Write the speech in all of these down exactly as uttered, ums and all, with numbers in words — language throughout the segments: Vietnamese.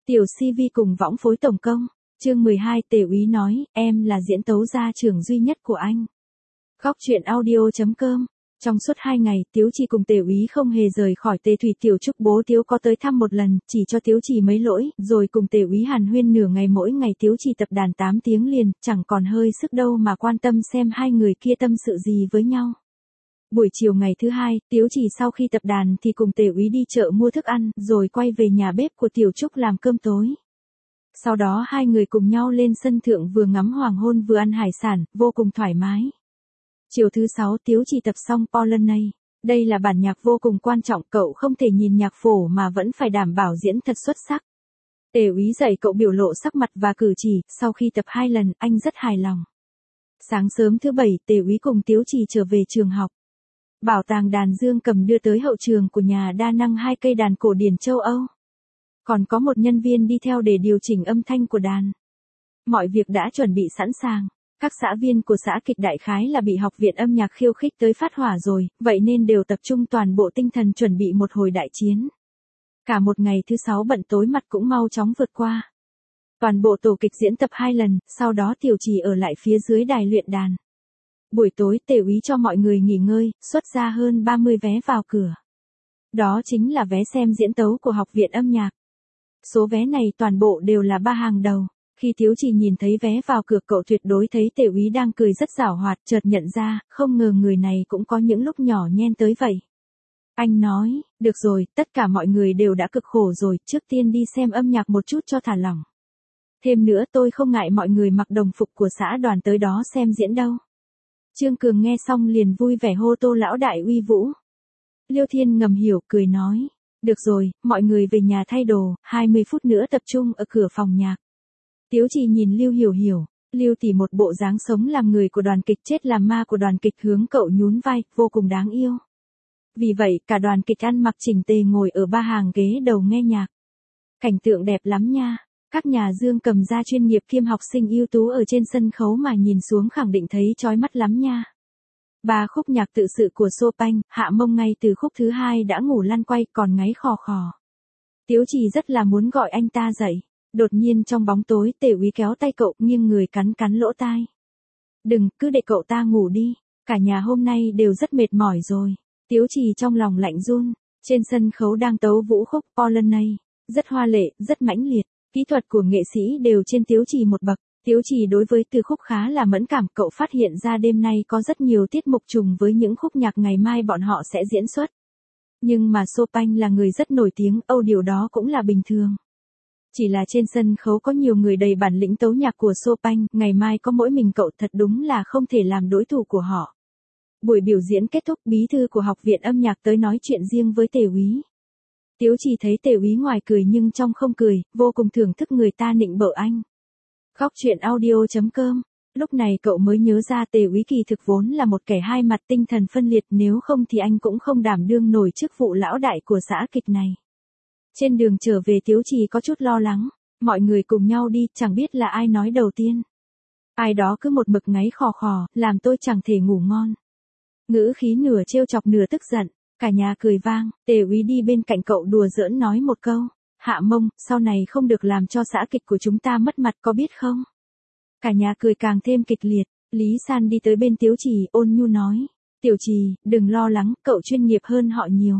Tiểu xê vê cùng võng phối tổng công. Chương mười hai Tề úy nói, em là diễn tấu gia trưởng duy nhất của anh. Góc truyện audio chấm com. Trong suốt hai ngày, Tiếu Trì cùng Tề úy không hề rời khỏi Tề Thủy Tiểu Trúc. Bố Tiếu có tới thăm một lần, chỉ cho Tiếu Trì mấy lỗi, rồi cùng Tề úy hàn huyên nửa ngày. Mỗi ngày Tiếu Trì tập đàn tám tiếng liền, chẳng còn hơi sức đâu mà quan tâm xem hai người kia tâm sự gì với nhau. Buổi chiều ngày thứ hai, Tiếu Trì sau khi tập đàn thì cùng Tề úy đi chợ mua thức ăn, rồi quay về nhà bếp của Tiểu Trúc làm cơm tối. Sau đó hai người cùng nhau lên sân thượng vừa ngắm hoàng hôn vừa ăn hải sản, vô cùng thoải mái. Chiều thứ sáu Tiếu Trì tập xong Polonais. Đây là bản nhạc vô cùng quan trọng, cậu không thể nhìn nhạc phổ mà vẫn phải đảm bảo diễn thật xuất sắc. Tề úy dạy cậu biểu lộ sắc mặt và cử chỉ, sau khi tập hai lần, anh rất hài lòng. Sáng sớm thứ bảy, Tề úy cùng Tiếu Trì trở về trường học. Bảo tàng đàn dương cầm đưa tới hậu trường của nhà đa năng hai cây đàn cổ điển châu Âu. Còn có một nhân viên đi theo để điều chỉnh âm thanh của đàn. Mọi việc đã chuẩn bị sẵn sàng. Các xã viên của xã kịch đại khái là bị học viện âm nhạc khiêu khích tới phát hỏa rồi, vậy nên đều tập trung toàn bộ tinh thần chuẩn bị một hồi đại chiến. Cả một ngày thứ sáu bận tối mặt cũng mau chóng vượt qua. Toàn bộ tổ kịch diễn tập hai lần, sau đó Tiểu Trì ở lại phía dưới đài luyện đàn. Buổi tối Tề úy cho mọi người nghỉ ngơi, xuất ra hơn ba mươi vé vào cửa. Đó chính là vé xem diễn tấu của học viện âm nhạc. Số vé này toàn bộ đều là ba hàng đầu. Khi Tiếu Trì nhìn thấy vé vào cửa, cậu tuyệt đối thấy Tề úy đang cười rất giảo hoạt, chợt nhận ra, không ngờ người này cũng có những lúc nhỏ nhen tới vậy. Anh nói, được rồi, tất cả mọi người đều đã cực khổ rồi, trước tiên đi xem âm nhạc một chút cho thả lỏng. Thêm nữa tôi không ngại mọi người mặc đồng phục của xã đoàn tới đó xem diễn đâu. Trương Cường nghe xong liền vui vẻ hô Tô lão đại uy vũ. Liêu Thiên ngầm hiểu, cười nói, được rồi, mọi người về nhà thay đồ, hai mươi phút nữa tập trung ở cửa phòng nhạc. Tiếu Trì nhìn Lưu Hiểu Hiểu, Lưu tỷ một bộ dáng sống làm người của đoàn kịch chết làm ma của đoàn kịch, hướng cậu nhún vai, vô cùng đáng yêu. Vì vậy, cả đoàn kịch ăn mặc chỉnh tề ngồi ở ba hàng ghế đầu nghe nhạc. Cảnh tượng đẹp lắm nha. Các nhà dương cầm gia chuyên nghiệp kiêm học sinh ưu tú ở trên sân khấu mà nhìn xuống khẳng định thấy chói mắt lắm nha. Ba khúc nhạc tự sự của Chopin, Hạ Mông ngay từ khúc thứ hai đã ngủ lăn quay còn ngáy khò khò. Tiếu Trì rất là muốn gọi anh ta dậy. Đột nhiên trong bóng tối Tề úy kéo tay cậu, nghiêng người cắn cắn lỗ tai. Đừng, cứ để cậu ta ngủ đi, cả nhà hôm nay đều rất mệt mỏi rồi. Tiếu Trì trong lòng lạnh run. Trên sân khấu đang tấu vũ khúc Polonais, rất hoa lệ, rất mãnh liệt. Kỹ thuật của nghệ sĩ đều trên Tiếu Trì một bậc. Tiếu Trì đối với từ khúc khá là mẫn cảm, cậu phát hiện ra đêm nay có rất nhiều tiết mục trùng với những khúc nhạc ngày mai bọn họ sẽ diễn xuất. Nhưng mà Chopin là người rất nổi tiếng, Âu điều đó cũng là bình thường. Chỉ là trên sân khấu có nhiều người đầy bản lĩnh tấu nhạc của Chopin, ngày mai có mỗi mình cậu, thật đúng là không thể làm đối thủ của họ. Buổi biểu diễn kết thúc, bí thư của học viện âm nhạc tới nói chuyện riêng với Tề úy. Tiếu Trì thấy Tề úy ngoài cười nhưng trong không cười, vô cùng thưởng thức người ta nịnh bợ anh. Góc truyện audio chấm com. Lúc này cậu mới nhớ ra Tề úy kỳ thực vốn là một kẻ hai mặt, tinh thần phân liệt, nếu không thì anh cũng không đảm đương nổi chức vụ lão đại của xã kịch này. Trên đường trở về Tiếu Trì có chút lo lắng. Mọi người cùng nhau đi, chẳng biết là ai nói đầu tiên. Ai đó cứ một mực ngáy khò khò, làm tôi chẳng thể ngủ ngon. Ngữ khí nửa trêu chọc nửa tức giận. Cả nhà cười vang. Tề úy đi bên cạnh cậu đùa giỡn nói một câu. Hạ Mông, sau này không được làm cho xã kịch của chúng ta mất mặt, có biết không? Cả nhà cười càng thêm kịch liệt. Lý San đi tới bên Tiếu Trì, ôn nhu nói. Tiểu Trì, đừng lo lắng, cậu chuyên nghiệp hơn họ nhiều.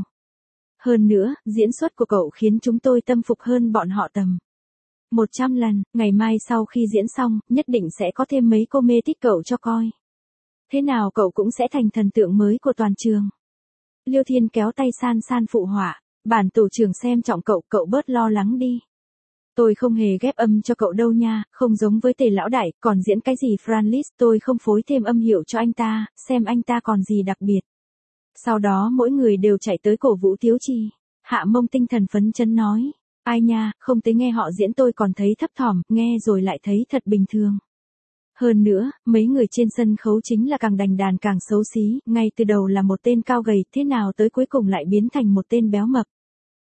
Hơn nữa, diễn xuất của cậu khiến chúng tôi tâm phục hơn bọn họ tầm một trăm lần, ngày mai sau khi diễn xong, nhất định sẽ có thêm mấy cô mê thích cậu cho coi. Thế nào cậu cũng sẽ thành thần tượng mới của toàn trường. Liêu Thiên kéo tay San San phụ họa, bản tổ trưởng xem trọng cậu, cậu bớt lo lắng đi. Tôi không hề ghép âm cho cậu đâu nha, không giống với Tề lão đại, còn diễn cái gì Francis, tôi không phối thêm âm hiệu cho anh ta, xem anh ta còn gì đặc biệt. Sau đó mỗi người đều chạy tới cổ vũ Tiếu Trì. Hạ Mông tinh thần phấn chấn nói, ai nha, không tới nghe họ diễn tôi còn thấy thấp thỏm, nghe rồi lại thấy thật bình thường. Hơn nữa, mấy người trên sân khấu chính là càng đành đàn càng xấu xí, ngay từ đầu là một tên cao gầy, thế nào tới cuối cùng lại biến thành một tên béo mập.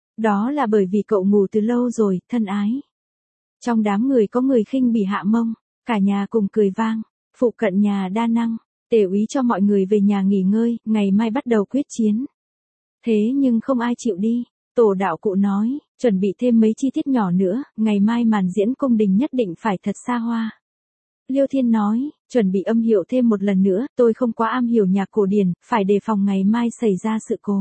Đó là bởi vì cậu ngủ từ lâu rồi, thân ái. Trong đám người có người khinh bỉ Hạ Mông, cả nhà cùng cười vang. Phụ cận nhà đa năng, Tề úy cho mọi người về nhà nghỉ ngơi, ngày mai bắt đầu quyết chiến. Thế nhưng không ai chịu đi. Tổ đạo cụ nói, Chuẩn bị thêm mấy chi tiết nhỏ nữa, ngày mai màn diễn cung đình nhất định phải thật xa hoa. Liêu Thiên nói, chuẩn bị âm hiệu thêm một lần nữa, tôi không quá am hiểu nhạc cổ điển, phải đề phòng ngày mai xảy ra sự cố.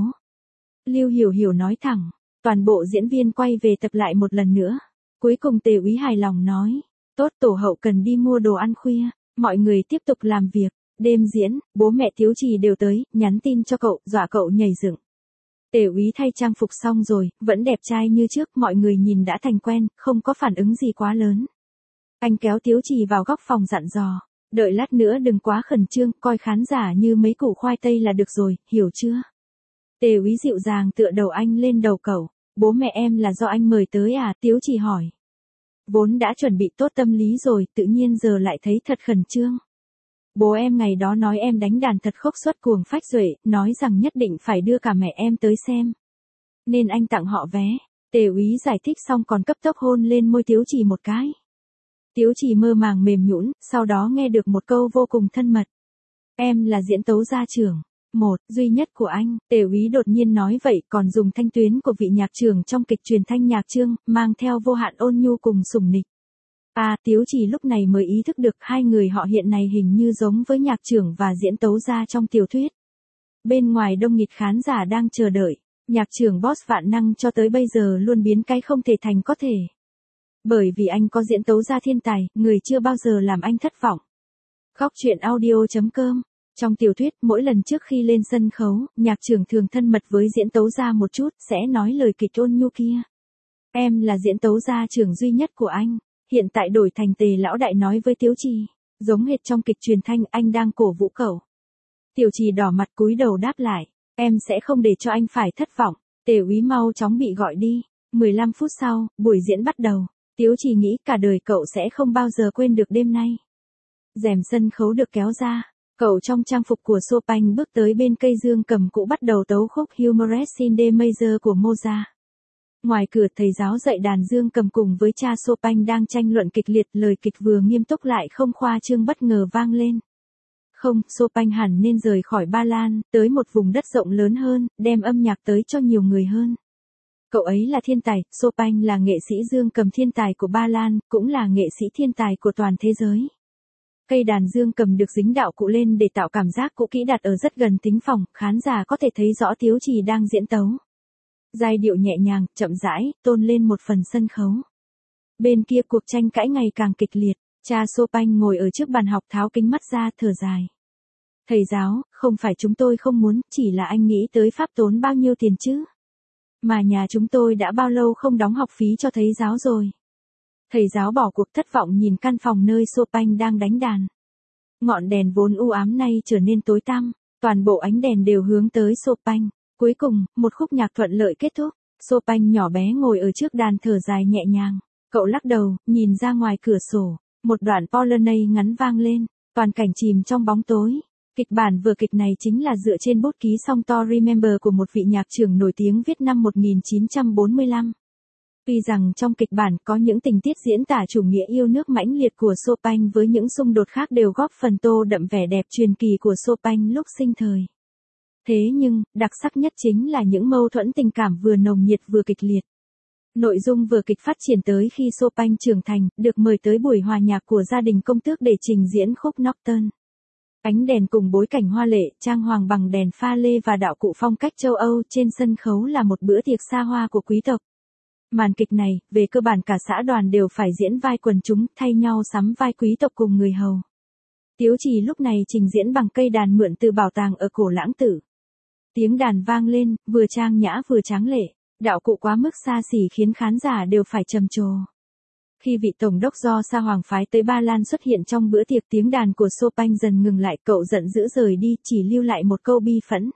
Lưu Hiểu Hiểu nói thẳng, toàn bộ diễn viên quay về tập lại một lần nữa. Cuối cùng Tề Úy hài lòng nói, tốt, tổ hậu cần đi mua đồ ăn khuya, mọi người tiếp tục làm việc. Đêm diễn, bố mẹ Tiếu Trì đều tới, nhắn tin cho cậu, dọa cậu nhảy dựng. Tề Úy thay trang phục xong rồi, vẫn đẹp trai như trước, mọi người nhìn đã thành quen, không có phản ứng gì quá lớn. Anh kéo Tiếu Trì vào góc phòng dặn dò, đợi lát nữa đừng quá khẩn trương, coi khán giả như mấy củ khoai tây là được rồi, hiểu chưa? Tề Úy dịu dàng tựa đầu anh lên đầu cậu, bố mẹ em là do anh mời tới à? Tiếu Trì hỏi. Vốn đã chuẩn bị tốt tâm lý rồi, tự nhiên giờ lại thấy thật khẩn trương. Bố em ngày đó nói em đánh đàn thật khốc xuất cuồng phách duệ, nói rằng nhất định phải đưa cả mẹ em tới xem. Nên anh tặng họ vé. Tề Úy giải thích xong còn cấp tốc hôn lên môi Tiếu Trì một cái. Tiếu Trì mơ màng mềm nhũn, sau đó nghe được một câu vô cùng thân mật. Em là diễn tấu gia trưởng, một, duy nhất của anh. Tề Úy đột nhiên nói vậy còn dùng thanh tuyến của vị nhạc trưởng trong kịch truyền thanh nhạc chương, mang theo vô hạn ôn nhu cùng sủng nịch. À, Tiếu Trì lúc này mới ý thức được hai người họ hiện này hình như giống với nhạc trưởng và diễn tấu gia trong tiểu thuyết. Bên ngoài đông nghịt khán giả đang chờ đợi, nhạc trưởng boss vạn năng cho tới bây giờ luôn biến cái không thể thành có thể. Bởi vì anh có diễn tấu gia thiên tài, người chưa bao giờ làm anh thất vọng. Khóc chuyện audio chấm com. Trong tiểu thuyết, mỗi lần trước khi lên sân khấu, nhạc trưởng thường thân mật với diễn tấu gia một chút, sẽ nói lời kịch ôn nhu kia. Em là diễn tấu gia trưởng duy nhất của anh. Hiện tại đổi thành Tề lão đại nói với Tiếu Trì, giống hệt trong kịch truyền thanh, anh đang cổ vũ cậu. Tiểu Trì đỏ mặt cúi đầu đáp lại, em sẽ không để cho anh phải thất vọng. Tề Úy mau chóng bị gọi đi. mười lăm phút sau, buổi diễn bắt đầu. Tiếu Trì nghĩ cả đời cậu sẽ không bao giờ quên được đêm nay. Rèm sân khấu được kéo ra, cậu trong trang phục của Chopin bước tới bên cây dương cầm cũ bắt đầu tấu khúc Humorous in D major của Mozart. Ngoài cửa thầy giáo dạy đàn dương cầm cùng với cha Chopin đang tranh luận kịch liệt, lời kịch vừa nghiêm túc lại không khoa trương bất ngờ vang lên. Không, Chopin hẳn nên rời khỏi Ba Lan, tới một vùng đất rộng lớn hơn, đem âm nhạc tới cho nhiều người hơn. Cậu ấy là thiên tài, Chopin là nghệ sĩ dương cầm thiên tài của Ba Lan, cũng là nghệ sĩ thiên tài của toàn thế giới. Cây đàn dương cầm được dính đạo cụ lên để tạo cảm giác cũ kỹ đặt ở rất gần thính phòng, khán giả có thể thấy rõ Tiếu Trì đang diễn tấu. Giai điệu nhẹ nhàng, chậm rãi, tôn lên một phần sân khấu. Bên kia cuộc tranh cãi ngày càng kịch liệt, cha Chopin ngồi ở trước bàn học tháo kính mắt ra thở dài. Thầy giáo, không phải chúng tôi không muốn, chỉ là anh nghĩ tới Pháp tốn bao nhiêu tiền chứ? Mà nhà chúng tôi đã bao lâu không đóng học phí cho thầy giáo rồi? Thầy giáo bỏ cuộc thất vọng nhìn căn phòng nơi Chopin đang đánh đàn. Ngọn đèn vốn u ám nay trở nên tối tăm, toàn bộ ánh đèn đều hướng tới Chopin. Cuối cùng, một khúc nhạc thuận lợi kết thúc. Chopin nhỏ bé ngồi ở trước đàn thở dài nhẹ nhàng. Cậu lắc đầu, nhìn ra ngoài cửa sổ. Một đoạn Polonaise ngắn vang lên. Toàn cảnh chìm trong bóng tối. Kịch bản vừa kịch này chính là dựa trên bút ký song To Remember của một vị nhạc trưởng nổi tiếng viết năm một nghìn chín trăm bốn mươi lăm. Tuy rằng trong kịch bản có những tình tiết diễn tả chủ nghĩa yêu nước mãnh liệt của Chopin với những xung đột khác đều góp phần tô đậm vẻ đẹp truyền kỳ của Chopin lúc sinh thời. Thế nhưng, đặc sắc nhất chính là những mâu thuẫn tình cảm vừa nồng nhiệt vừa kịch liệt. Nội dung vừa kịch phát triển tới khi Chopin trưởng thành, được mời tới buổi hòa nhạc của gia đình công tước để trình diễn khúc Nocturne. Ánh đèn cùng bối cảnh hoa lệ, trang hoàng bằng đèn pha lê và đạo cụ phong cách châu Âu trên sân khấu là một bữa tiệc xa hoa của quý tộc. Màn kịch này, về cơ bản cả xã đoàn đều phải diễn vai quần chúng, thay nhau sắm vai quý tộc cùng người hầu. Tiếu Trì lúc này trình diễn bằng cây đàn mượn từ bảo tàng ở Cổ Lãng Tử. Tiếng đàn vang lên, vừa trang nhã vừa tráng lệ, đạo cụ quá mức xa xỉ khiến khán giả đều phải trầm trồ. Khi vị tổng đốc do Sa Hoàng phái tới Ba Lan xuất hiện trong bữa tiệc, tiếng đàn của Chopin dần ngừng lại, cậu giận dữ rời đi, chỉ lưu lại một câu bi phẫn.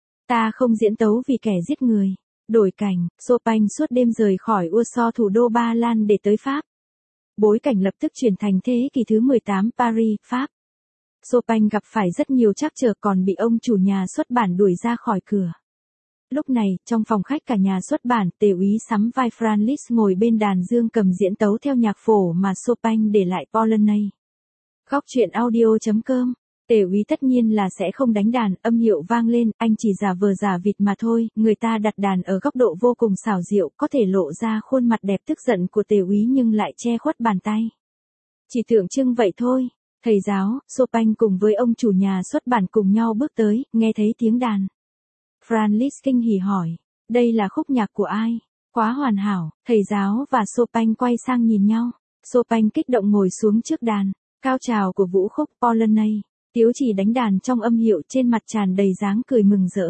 Ta không diễn tấu vì kẻ giết người. Đổi cảnh, Chopin suốt đêm rời khỏi Warsaw thủ đô Ba Lan để tới Pháp. Bối cảnh lập tức chuyển thành thế kỷ thứ mười tám Paris, Pháp. Chopin gặp phải rất nhiều trắc trở còn bị ông chủ nhà xuất bản đuổi ra khỏi cửa. Lúc này, trong phòng khách cả nhà xuất bản, Tề Úy sắm vai Franz Liszt ngồi bên đàn dương cầm diễn tấu theo nhạc phổ mà Chopin để lại Polonaise. Khóc chuyện audio chấm com Tề úy tất nhiên là sẽ không đánh đàn, âm hiệu vang lên, anh chỉ giả vờ giả vịt mà thôi, người ta đặt đàn ở góc độ vô cùng xảo diệu, có thể lộ ra khuôn mặt đẹp tức giận của tề úy nhưng lại che khuất bàn tay. Chỉ tượng trưng vậy thôi. Thầy giáo, Chopin cùng với ông chủ nhà xuất bản cùng nhau bước tới, nghe thấy tiếng đàn. Franz Liszt kinh hỉ hỏi, đây là khúc nhạc của ai? Quá hoàn hảo, thầy giáo và Chopin quay sang nhìn nhau. Chopin kích động ngồi xuống trước đàn, cao trào của vũ khúc Polonaise. Tiếu Chỉ đánh đàn trong âm hiệu trên mặt tràn đầy dáng cười mừng rỡ.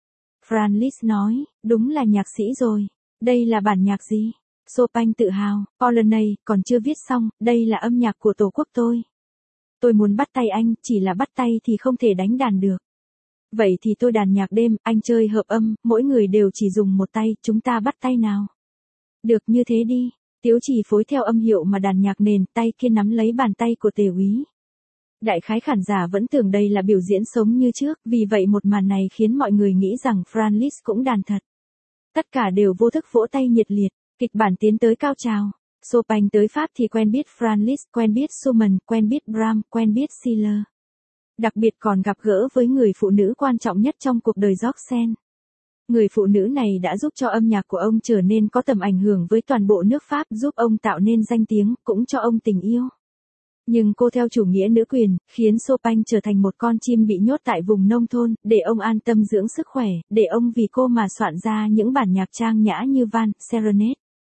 Franz Liszt nói, đúng là nhạc sĩ rồi. Đây là bản nhạc gì? Chopin tự hào, Polonaise, còn chưa viết xong, đây là âm nhạc của tổ quốc tôi. Tôi muốn bắt tay anh, chỉ là bắt tay thì không thể đánh đàn được. Vậy thì tôi đàn nhạc đêm, anh chơi hợp âm, mỗi người đều chỉ dùng một tay, chúng ta bắt tay nào. Được như thế đi. Tiếu Chỉ phối theo âm hiệu mà đàn nhạc nền, tay kia nắm lấy bàn tay của tề úy. Đại khái khán giả vẫn tưởng đây là biểu diễn sống như trước, vì vậy một màn này khiến mọi người nghĩ rằng Franz Liszt cũng đàn thật. Tất cả đều vô thức vỗ tay nhiệt liệt, kịch bản tiến tới cao trào. Chopin tới Pháp thì quen biết Franz Liszt, quen biết Schumann, quen biết Brahms, quen biết Schiller. Đặc biệt còn gặp gỡ với người phụ nữ quan trọng nhất trong cuộc đời George. Người phụ nữ này đã giúp cho âm nhạc của ông trở nên có tầm ảnh hưởng với toàn bộ nước Pháp, giúp ông tạo nên danh tiếng, cũng cho ông tình yêu. Nhưng cô theo chủ nghĩa nữ quyền, khiến Chopin trở thành một con chim bị nhốt tại vùng nông thôn, để ông an tâm dưỡng sức khỏe, để ông vì cô mà soạn ra những bản nhạc trang nhã như Van, Serenade.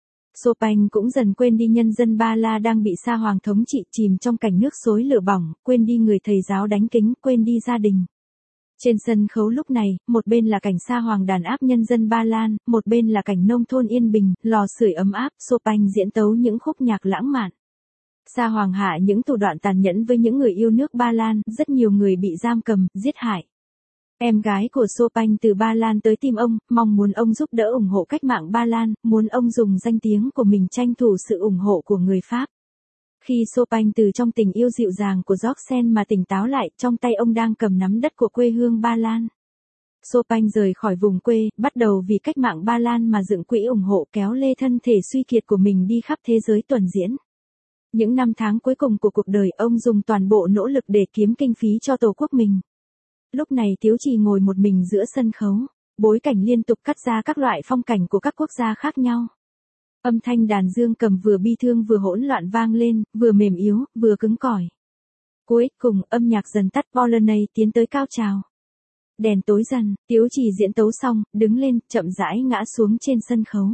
Chopin cũng dần quên đi nhân dân Ba La đang bị Sa Hoàng thống trị, chìm trong cảnh nước xối lửa bỏng, quên đi người thầy giáo đánh kính, quên đi gia đình. Trên sân khấu lúc này, một bên là cảnh Sa Hoàng đàn áp nhân dân Ba Lan, một bên là cảnh nông thôn yên bình, lò sưởi ấm áp, Chopin diễn tấu những khúc nhạc lãng mạn. Sa Hoàng hạ những thủ đoạn tàn nhẫn với những người yêu nước Ba Lan, rất nhiều người bị giam cầm, giết hại. Em gái của Chopin từ Ba Lan tới tìm ông, mong muốn ông giúp đỡ ủng hộ cách mạng Ba Lan, muốn ông dùng danh tiếng của mình tranh thủ sự ủng hộ của người Pháp. Khi Chopin từ trong tình yêu dịu dàng của George mà tỉnh táo lại, trong tay ông đang cầm nắm đất của quê hương Ba Lan. Chopin rời khỏi vùng quê, bắt đầu vì cách mạng Ba Lan mà dựng quỹ ủng hộ, kéo lê thân thể suy kiệt của mình đi khắp thế giới tuần diễn. Những năm tháng cuối cùng của cuộc đời, ông dùng toàn bộ nỗ lực để kiếm kinh phí cho tổ quốc mình. Lúc này Tiếu Chỉ ngồi một mình giữa sân khấu, bối cảnh liên tục cắt ra các loại phong cảnh của các quốc gia khác nhau. Âm thanh đàn dương cầm vừa bi thương vừa hỗn loạn vang lên, vừa mềm yếu, vừa cứng cỏi. Cuối cùng, âm nhạc dần tắt, Polonaise tiến tới cao trào. Đèn tối dần, Tiếu Chỉ diễn tấu xong, đứng lên, chậm rãi ngã xuống trên sân khấu.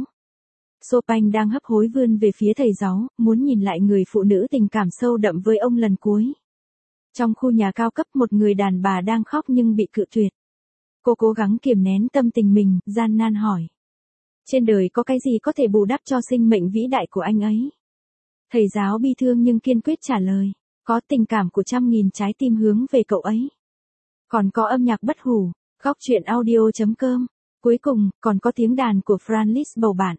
Chopin đang hấp hối vươn về phía thầy giáo, muốn nhìn lại người phụ nữ tình cảm sâu đậm với ông lần cuối. Trong khu nhà cao cấp, một người đàn bà đang khóc nhưng bị cự tuyệt. Cô cố gắng kiềm nén tâm tình mình, gian nan hỏi. Trên đời có cái gì có thể bù đắp cho sinh mệnh vĩ đại của anh ấy? Thầy giáo bi thương nhưng kiên quyết trả lời. Có tình cảm của trăm nghìn trái tim hướng về cậu ấy. Còn có âm nhạc bất hủ, góc truyện audio chấm com. Cuối cùng, còn có tiếng đàn của Franz Liszt bầu bạn.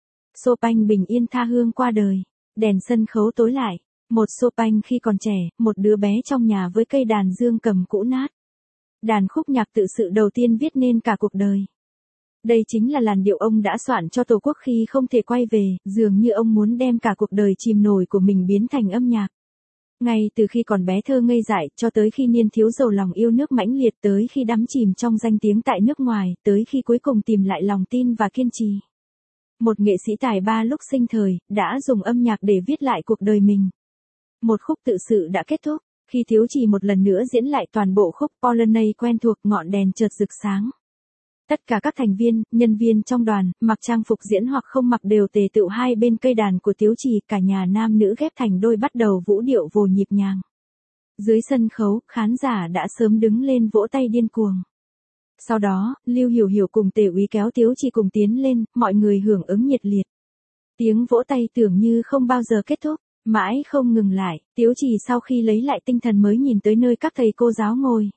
Chopin bình yên tha hương qua đời. Đèn sân khấu tối lại. Một Chopin khi còn trẻ, một đứa bé trong nhà với cây đàn dương cầm cũ nát. Đàn khúc nhạc tự sự đầu tiên viết nên cả cuộc đời. Đây chính là làn điệu ông đã soạn cho tổ quốc khi không thể quay về, dường như ông muốn đem cả cuộc đời chìm nổi của mình biến thành âm nhạc. Ngay từ khi còn bé thơ ngây dại, cho tới khi niên thiếu giàu lòng yêu nước mãnh liệt, tới khi đắm chìm trong danh tiếng tại nước ngoài, tới khi cuối cùng tìm lại lòng tin và kiên trì. Một nghệ sĩ tài ba lúc sinh thời, đã dùng âm nhạc để viết lại cuộc đời mình. Một khúc tự sự đã kết thúc, khi Tiếu Chỉ một lần nữa diễn lại toàn bộ khúc Polonaise quen thuộc, ngọn đèn chợt rực sáng. Tất cả các thành viên, nhân viên trong đoàn, mặc trang phục diễn hoặc không mặc đều tề tựu hai bên cây đàn của Tiếu Chỉ, cả nhà nam nữ ghép thành đôi bắt đầu vũ điệu vồ nhịp nhàng. Dưới sân khấu, khán giả đã sớm đứng lên vỗ tay điên cuồng. Sau đó, Lưu Hiểu Hiểu cùng Tề Úy kéo Tiếu Chỉ cùng tiến lên, mọi người hưởng ứng nhiệt liệt. Tiếng vỗ tay tưởng như không bao giờ kết thúc, mãi không ngừng lại. Tiếu Chỉ sau khi lấy lại tinh thần mới nhìn tới nơi các thầy cô giáo ngồi.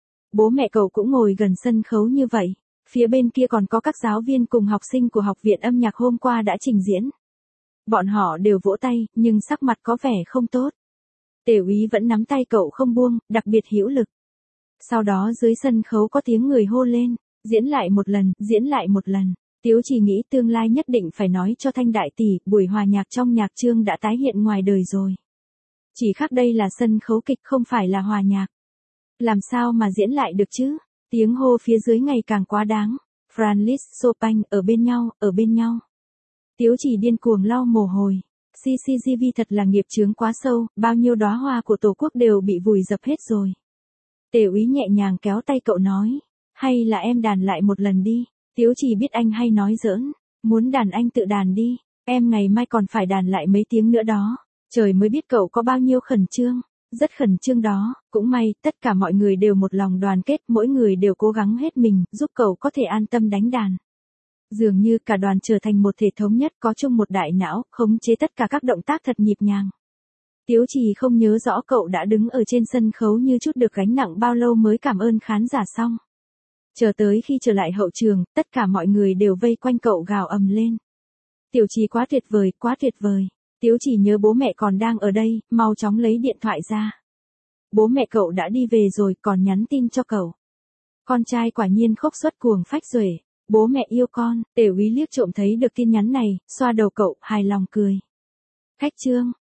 Bố mẹ cậu cũng ngồi gần sân khấu như vậy. Phía bên kia còn có các giáo viên cùng học sinh của học viện âm nhạc hôm qua đã trình diễn. Bọn họ đều vỗ tay, nhưng sắc mặt có vẻ không tốt. Tề Úy vẫn nắm tay cậu không buông, đặc biệt hữu lực. Sau đó dưới sân khấu có tiếng người hô lên, diễn lại một lần, diễn lại một lần. Tiếu Chỉ nghĩ tương lai nhất định phải nói cho Thanh đại tỷ, buổi hòa nhạc trong nhạc chương đã tái hiện ngoài đời rồi. Chỉ khác đây là sân khấu kịch không phải là hòa nhạc. Làm sao mà diễn lại được chứ? Tiếng hô phía dưới ngày càng quá đáng. Francis Chopin ở bên nhau, ở bên nhau. Tiếu chỉ điên cuồng lau mồ hôi. xê xê giê vê thật là nghiệp chướng quá sâu, bao nhiêu đóa hoa của Tổ quốc đều bị vùi dập hết rồi. Tề úy nhẹ nhàng kéo tay cậu nói. Hay là em đàn lại một lần đi. Tiếu chỉ biết anh hay nói giỡn. Muốn đàn anh tự đàn đi. Em ngày mai còn phải đàn lại mấy tiếng nữa đó. Trời mới biết cậu có bao nhiêu khẩn trương. Rất khẩn trương đó. Cũng may, tất cả mọi người đều một lòng đoàn kết. Mỗi người đều cố gắng hết mình, giúp cậu có thể an tâm đánh đàn. Dường như cả đoàn trở thành một thể thống nhất, có chung một đại não, khống chế tất cả các động tác thật nhịp nhàng. Tiếu Trì không nhớ rõ cậu đã đứng ở trên sân khấu như chút được gánh nặng bao lâu mới cảm ơn khán giả xong. Chờ tới khi trở lại hậu trường, tất cả mọi người đều vây quanh cậu gào ầm lên. Tiểu Trì quá tuyệt vời, quá tuyệt vời. Tiếu Trì nhớ bố mẹ còn đang ở đây, mau chóng lấy điện thoại ra. Bố mẹ cậu đã đi về rồi, còn nhắn tin cho cậu. Con trai quả nhiên khốc xuất cuồng phách xuể. Bố mẹ yêu con. Tề úy liếc trộm thấy được tin nhắn này, xoa đầu cậu, hài lòng cười. Khách trương,